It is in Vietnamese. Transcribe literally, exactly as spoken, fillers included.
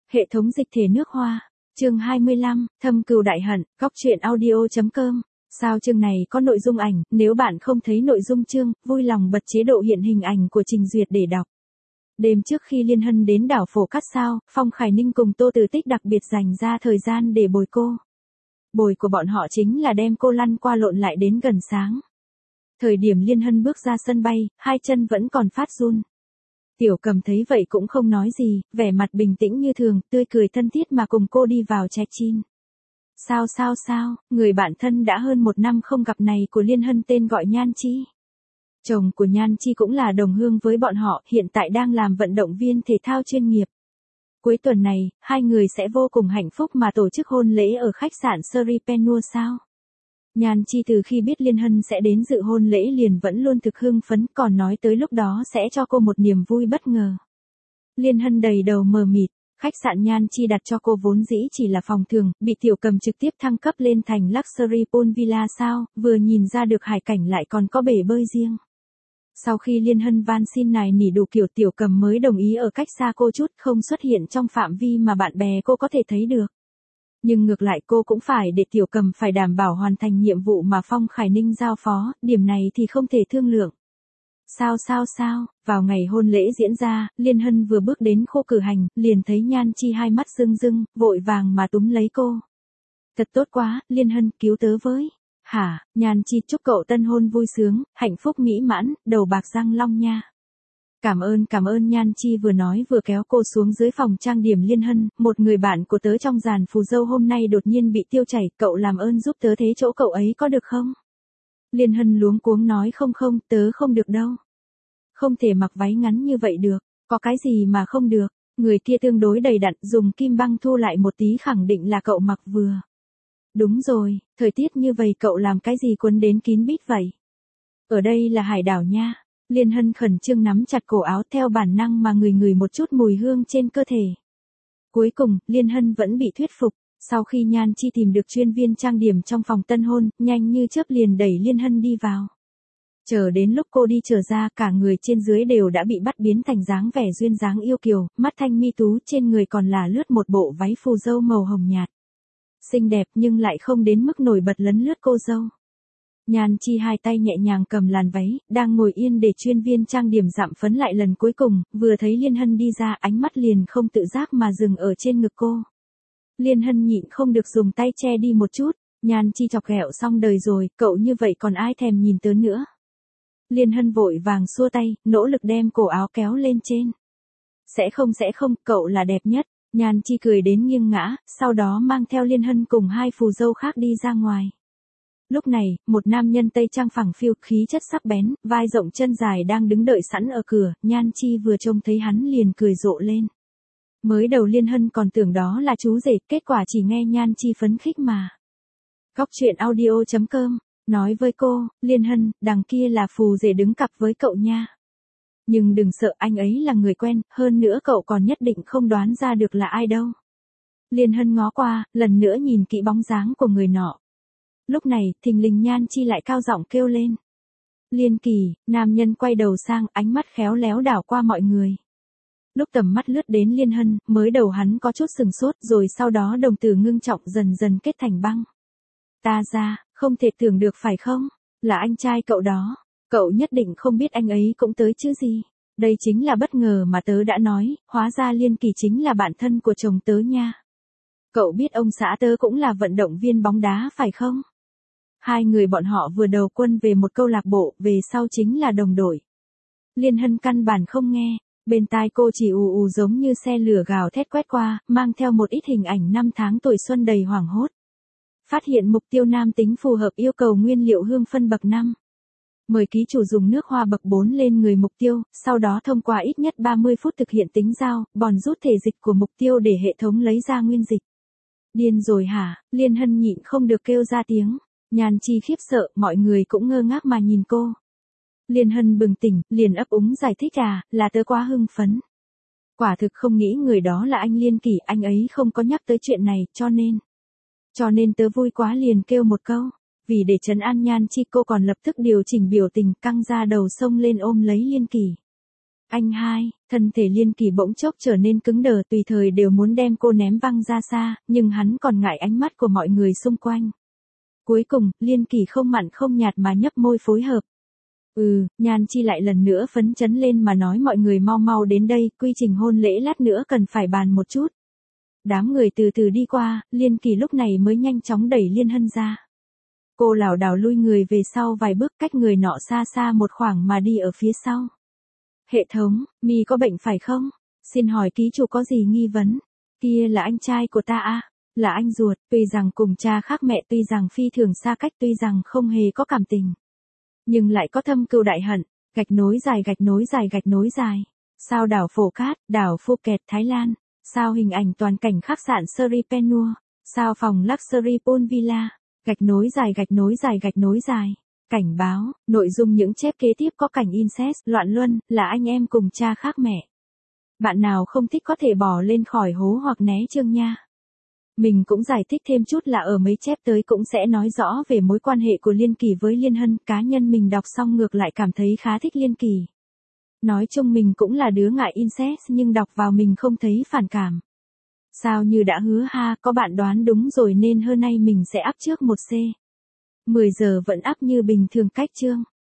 Hệ thống dịch thể nước Hoa. Chương hai mươi lăm, Thâm cừu đại hận, góc truyện audio.com. Sao chương này có nội dung ảnh, nếu bạn không thấy nội dung chương, vui lòng bật chế độ hiện hình ảnh của trình duyệt để đọc. Đêm trước khi Liên Hân đến đảo Phổ Cát Sao, Phong Khải Ninh cùng Tô Từ Tích đặc biệt dành ra thời gian để bồi cô. Bồi của bọn họ chính là đem cô lăn qua lộn lại đến gần sáng. Thời điểm Liên Hân bước ra sân bay, hai chân vẫn còn phát run. Tiểu Cầm thấy vậy cũng không nói gì, vẻ mặt bình tĩnh như thường, tươi cười thân thiết mà cùng cô đi vào check-in. Sao sao sao, người bạn thân đã hơn một năm không gặp này của Liên Hân tên gọi Nhan Chi. Chồng của Nhan Chi cũng là đồng hương với bọn họ, hiện tại đang làm vận động viên thể thao chuyên nghiệp. Cuối tuần này, hai người sẽ vô cùng hạnh phúc mà tổ chức hôn lễ ở khách sạn Sripenua sao. Nhan Chi từ khi biết Liên Hân sẽ đến dự hôn lễ liền vẫn luôn thực hưng phấn, còn nói tới lúc đó sẽ cho cô một niềm vui bất ngờ. Liên Hân đầy đầu mờ mịt, khách sạn Nhan Chi đặt cho cô vốn dĩ chỉ là phòng thường, bị Tiểu Cầm trực tiếp thăng cấp lên thành Luxury Pool Villa sao, vừa nhìn ra được hải cảnh lại còn có bể bơi riêng. Sau khi Liên Hân van xin nài nỉ đủ kiểu, Tiểu Cầm mới đồng ý ở cách xa cô chút, không xuất hiện trong phạm vi mà bạn bè cô có thể thấy được. Nhưng ngược lại cô cũng phải để Tiểu Cầm phải đảm bảo hoàn thành nhiệm vụ mà Phong Khải Ninh giao phó, điểm này thì không thể thương lượng. Sao sao sao, vào ngày hôn lễ diễn ra, Liên Hân vừa bước đến khu cử hành, liền thấy Nhan Chi hai mắt rưng rưng, vội vàng mà túm lấy cô. Thật tốt quá, Liên Hân, cứu tớ với. Hả, Nhan Chi, chúc cậu tân hôn vui sướng, hạnh phúc mỹ mãn, đầu bạc răng long nha. Cảm ơn cảm ơn Nhan Chi vừa nói vừa kéo cô xuống dưới phòng trang điểm. Liên Hân, một người bạn của tớ trong dàn phù dâu hôm nay đột nhiên bị tiêu chảy, cậu làm ơn giúp tớ thế chỗ cậu ấy có được không? Liên Hân luống cuống nói không không, tớ không được đâu. Không thể mặc váy ngắn như vậy được, có cái gì mà không được, người kia tương đối đầy đặn, dùng kim băng thu lại một tí khẳng định là cậu mặc vừa. Đúng rồi, thời tiết như vậy cậu làm cái gì quấn đến kín bít vậy? Ở đây là hải đảo nha. Liên Hân khẩn trương nắm chặt cổ áo theo bản năng mà ngửi ngửi một chút mùi hương trên cơ thể. Cuối cùng, Liên Hân vẫn bị thuyết phục. Sau khi Nhan Chi tìm được chuyên viên trang điểm trong phòng tân hôn, nhanh như chớp liền đẩy Liên Hân đi vào. Chờ đến lúc cô đi trở ra, cả người trên dưới đều đã bị bắt biến thành dáng vẻ duyên dáng yêu kiều, mắt thanh mi tú, trên người còn là lướt một bộ váy phù dâu màu hồng nhạt. Xinh đẹp nhưng lại không đến mức nổi bật lấn lướt cô dâu. Nhan Chi hai tay nhẹ nhàng cầm làn váy, đang ngồi yên để chuyên viên trang điểm dặm phấn lại lần cuối cùng, vừa thấy Liên Hân đi ra, ánh mắt liền không tự giác mà dừng ở trên ngực cô. Liên Hân nhịn không được dùng tay che đi một chút, Nhan Chi chọc ghẹo xong đời rồi, cậu như vậy còn ai thèm nhìn tớ nữa. Liên Hân vội vàng xua tay, nỗ lực đem cổ áo kéo lên trên. Sẽ không sẽ không, cậu là đẹp nhất. Nhan Chi cười đến nghiêng ngã, sau đó mang theo Liên Hân cùng hai phù dâu khác đi ra ngoài. Lúc này, một nam nhân Tây trang phẳng phiu, khí chất sắc bén, vai rộng chân dài đang đứng đợi sẵn ở cửa, Nhan Chi vừa trông thấy hắn liền cười rộ lên. Mới đầu Liên Hân còn tưởng đó là chú rể, kết quả chỉ nghe Nhan Chi phấn khích mà. Góc truyện audio.com, nói với cô, Liên Hân, đằng kia là phù rể đứng cặp với cậu nha. Nhưng đừng sợ, anh ấy là người quen, hơn nữa cậu còn nhất định không đoán ra được là ai đâu. Liên Hân ngó qua, lần nữa nhìn kỹ bóng dáng của người nọ. Lúc này, thình lình Nhan Chi lại cao giọng kêu lên. Liên Kỳ, nam nhân quay đầu sang, ánh mắt khéo léo đảo qua mọi người. Lúc tầm mắt lướt đến Liên Hân, mới đầu hắn có chút sừng sốt, rồi sau đó đồng tử ngưng trọng dần dần kết thành băng. Ta ra, không thể tưởng được phải không? Là anh trai cậu đó. Cậu nhất định không biết anh ấy cũng tới chứ gì. Đây chính là bất ngờ mà tớ đã nói, hóa ra Liên Kỳ chính là bạn thân của chồng tớ nha. Cậu biết ông xã tớ cũng là vận động viên bóng đá phải không? Hai người bọn họ vừa đầu quân về một câu lạc bộ, về sau chính là đồng đội. Liên Hân căn bản không nghe, bên tai cô chỉ ù ù giống như xe lửa gào thét quét qua, mang theo một ít hình ảnh năm tháng tuổi xuân đầy hoảng hốt. Phát hiện mục tiêu nam tính phù hợp yêu cầu nguyên liệu hương phân bậc năm. Mời ký chủ dùng nước hoa bậc bốn lên người mục tiêu, sau đó thông qua ít nhất ba mươi phút thực hiện tính giao, bòn rút thể dịch của mục tiêu để hệ thống lấy ra nguyên dịch. Điên rồi hả? Liên Hân nhịn không được kêu ra tiếng. Nhan Chi khiếp sợ, mọi người cũng ngơ ngác mà nhìn cô. Liên Hân bừng tỉnh, liền ấp úng giải thích à, là tớ quá hưng phấn. Quả thực không nghĩ người đó là anh Liên Kỳ, anh ấy không có nhắc tới chuyện này, cho nên. Cho nên tớ vui quá liền kêu một câu. Vì để trấn an Nhan Chi cô còn lập tức điều chỉnh biểu tình, căng ra đầu xông lên ôm lấy Liên Kỳ. Anh hai, thân thể Liên Kỳ bỗng chốc trở nên cứng đờ, tùy thời đều muốn đem cô ném văng ra xa, nhưng hắn còn ngại ánh mắt của mọi người xung quanh. Cuối cùng, Liên Kỳ không mặn không nhạt mà nhấp môi phối hợp. Ừ, Nhan Chi lại lần nữa phấn chấn lên mà nói mọi người mau mau đến đây, quy trình hôn lễ lát nữa cần phải bàn một chút. Đám người từ từ đi qua, Liên Kỳ lúc này mới nhanh chóng đẩy Liên Hân ra. Cô lảo đảo lui người về sau vài bước, cách người nọ xa xa một khoảng mà đi ở phía sau. Hệ thống, mi có bệnh phải không? Xin hỏi ký chủ có gì nghi vấn? Kia là anh trai của ta à? Là anh ruột, tuy rằng cùng cha khác mẹ, tuy rằng phi thường xa cách, tuy rằng không hề có cảm tình. Nhưng lại có thâm cừu đại hận, gạch nối dài gạch nối dài gạch nối dài. Sao đảo Phổ Cát, đảo Phuket, Thái Lan. Sao hình ảnh toàn cảnh khách sạn Sripenua. Sao phòng Luxury Pool Villa. Gạch nối dài gạch nối dài gạch nối dài. Cảnh báo, nội dung những chép kế tiếp có cảnh incest, loạn luân, là anh em cùng cha khác mẹ. Bạn nào không thích có thể bỏ lên khỏi hố hoặc né chương nha. Mình cũng giải thích thêm chút là ở mấy chép tới cũng sẽ nói rõ về mối quan hệ của Liên Kỳ với Liên Hân, cá nhân mình đọc xong ngược lại cảm thấy khá thích Liên Kỳ. Nói chung mình cũng là đứa ngại incest nhưng đọc vào mình không thấy phản cảm. Sao như đã hứa ha, có bạn đoán đúng rồi nên hôm nay mình sẽ up trước một C. mười giờ vẫn up như bình thường cách chương.